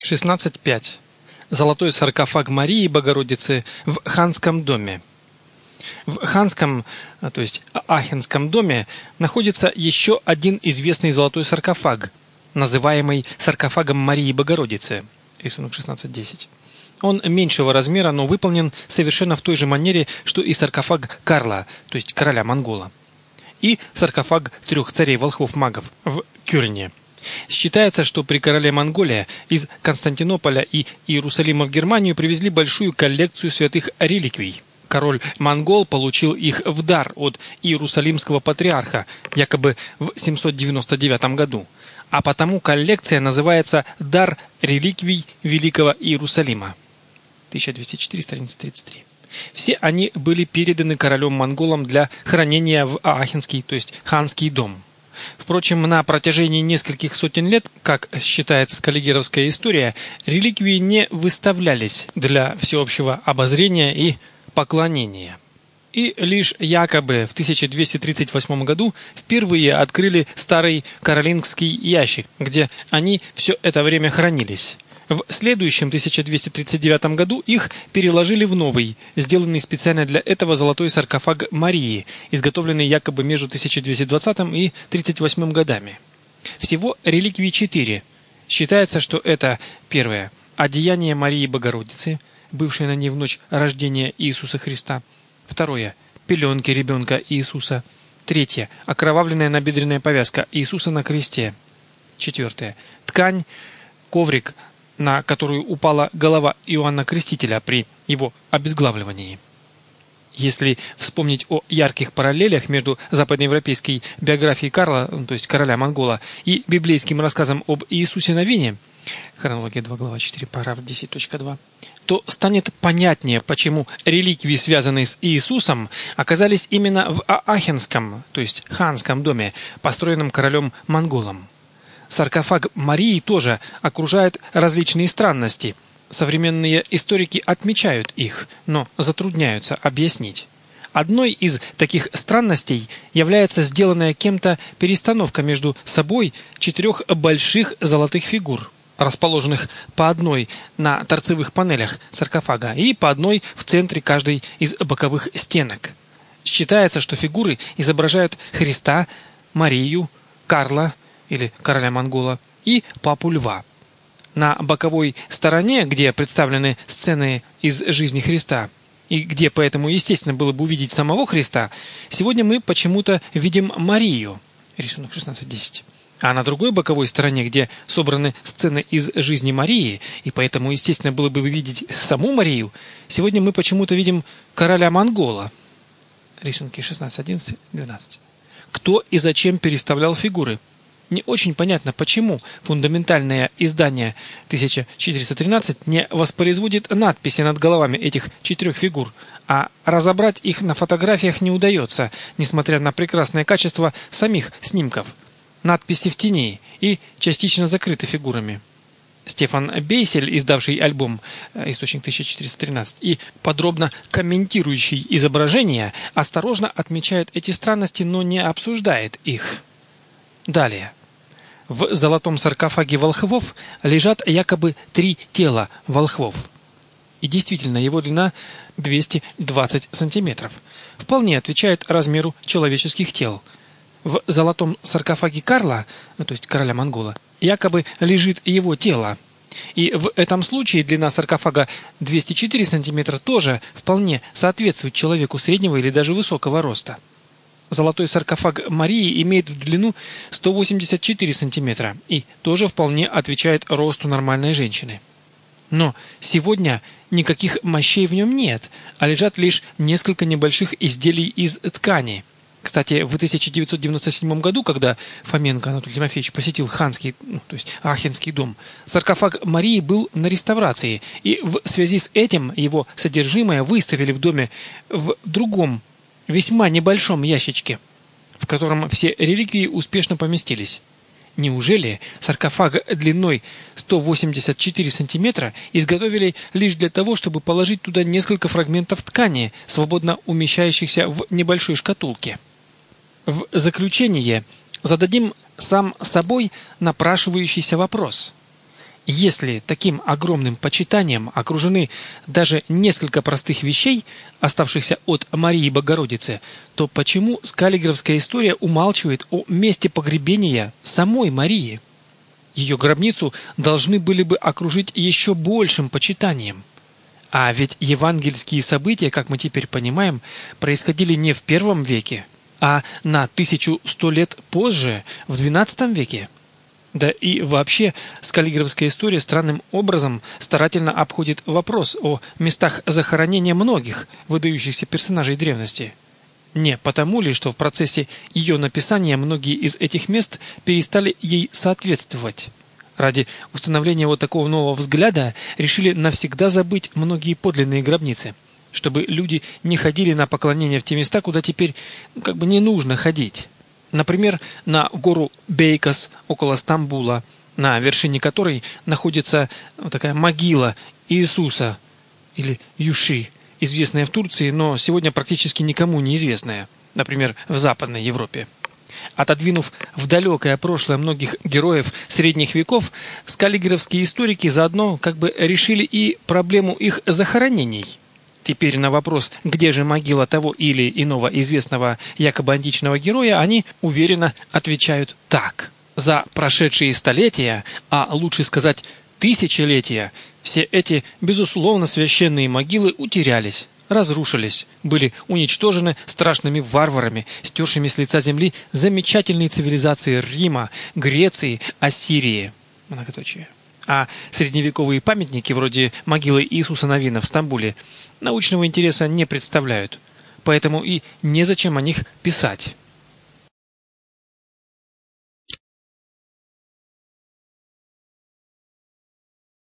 16.5. Золотой саркофаг Марии Богородицы в Ханском доме. В Ханском, то есть Ахенском доме, находится еще один известный золотой саркофаг, называемый саркофагом Марии Богородицы. Рисунок 16.10. Он меньшего размера, но выполнен совершенно в той же манере, что и саркофаг Карла, то есть короля Монгола, и саркофаг трех царей-волхвов-магов в Кёльне. Считается, что при короле Монголия из Константинополя и Иерусалима в Германию привезли большую коллекцию святых реликвий. Король-монгол получил их в дар от Иерусалимского патриарха, якобы в 799 году, а потому коллекция называется «Дар реликвий Великого Иерусалима». 1204, страница 33. Все они были переданы королем-монголам для хранения в Аахенский, то есть Ханский дом. Впрочем, на протяжении нескольких сотен лет, как считает скаллигеровская история, реликвии не выставлялись для всеобщего обозрения и поклонения. И лишь якобы в 1238 году впервые открыли старый каролингский ящик, где они все это время хранились. В следующем 1239 году их переложили в новый, сделанный специально для этого золотой саркофаг Марии, изготовленный якобы между 1220 и 38 годами. Всего реликвий 4. Считается, что это: первое – одеяние Марии Богородицы, бывшее на ней в ночь рождения Иисуса Христа. Второе – пеленки ребенка Иисуса. Третье – окровавленная набедренная повязка Иисуса на кресте. Четвертое – ткань, коврик, на которую упала голова Иоанна Крестителя при его обезглавливании. Если вспомнить о ярких параллелях между западноевропейской биографией Карла, то есть короля Монгола, и библейским рассказом об Иисусе Навине, хронология 2, глава 4, параграф 10.2, то станет понятнее, почему реликвии, связанные с Иисусом, оказались именно в Аахенском, то есть Ханском доме, построенном королем-монголом. Саркофаг Марии тоже окружает различные странности. Современные историки отмечают их, но затрудняются объяснить. Одной из таких странностей является сделанная кем-то перестановка между собой 4 больших золотых фигур, расположенных по одной на торцевых панелях саркофага и по одной в центре каждой из боковых стенок. Считается, что фигуры изображают Христа, Марию, Карла или короля Монгола и Папу Льва. На боковой стороне, где представлены сцены из жизни Христа, и где поэтому естественно было бы увидеть самого Христа, сегодня мы почему-то видим Марию, рисунок 16.10. А на другой боковой стороне, где собраны сцены из жизни Марии, и поэтому естественно было бы видеть саму Марию, сегодня мы почему-то видим короля Монгола, рисунки 16.11.12. Кто и зачем переставлял фигуры? Не очень понятно, почему фундаментальное издание 1413 не воспроизводит надписи над головами этих 4 фигур, а разобрать их на фотографиях не удается, несмотря на прекрасное качество самих снимков. Надписи в тени и частично закрыты фигурами. Стефан Бейсель, издавший альбом «Источник 1413» и подробно комментирующий изображения, осторожно отмечает эти странности, но не обсуждает их. Далее. В золотом саркофаге волхвов лежат якобы 3 тела волхвов. И действительно, его длина 220 сантиметров. Вполне отвечает размеру человеческих тел. В золотом саркофаге Карла, то есть короля Монгола, якобы лежит его тело. И в этом случае длина саркофага 204 сантиметра тоже вполне соответствует человеку среднего или даже высокого роста. Золотой саркофаг Марии имеет в длину 184 сантиметра и тоже вполне отвечает росту нормальной женщины. Но сегодня никаких мощей в нем нет, а лежат лишь несколько небольших изделий из ткани. Кстати, в 1997 году, когда Фоменко Анатолий Тимофеевич посетил Ханский, то есть Аахенский дом, саркофаг Марии был на реставрации, и в связи с этим его содержимое выставили в доме в другом, весьма небольшом ящичке, в котором все реликвии успешно поместились. Неужели саркофаг длиной 184 сантиметра изготовили лишь для того, чтобы положить туда несколько фрагментов ткани, свободно умещающихся в небольшой шкатулке? В заключение зададим сам собой напрашивающийся вопрос. Если таким огромным почитанием окружены даже несколько простых вещей, оставшихся от Марии Богородицы, то почему скаллигеровская история умалчивает о месте погребения самой Марии? Ее гробницу должны были бы окружить еще большим почитанием. А ведь евангельские события, как мы теперь понимаем, происходили не в первом веке, а на 1100 лет позже, в XII веке. Да и вообще, скаллигеровская история странным образом старательно обходит вопрос о местах захоронения многих выдающихся персонажей древности. Не потому ли, что в процессе ее написания многие из этих мест перестали ей соответствовать? Ради установления вот такого нового взгляда решили навсегда забыть многие подлинные гробницы, чтобы люди не ходили на поклонение в те места, куда теперь не нужно ходить. Например, на гору Бейкос около Стамбула, на вершине которой находится такая могила Иисуса или Юши, известная в Турции, но сегодня практически никому не известная, например, в Западной Европе. Отодвинув в далекое прошлое многих героев средних веков, скаллигеровские историки заодно решили и проблему их захоронений. Теперь на вопрос, где же могила того или иного известного якобы античного героя, они уверенно отвечают так. За прошедшие столетия, а лучше сказать тысячелетия, все эти, безусловно, священные могилы утерялись, разрушились, были уничтожены страшными варварами, стершими с лица земли замечательные цивилизации Рима, Греции, Ассирии. Многоточие. А средневековые памятники, вроде могилы Иисуса Навина в Стамбуле, научного интереса не представляют. Поэтому и незачем о них писать.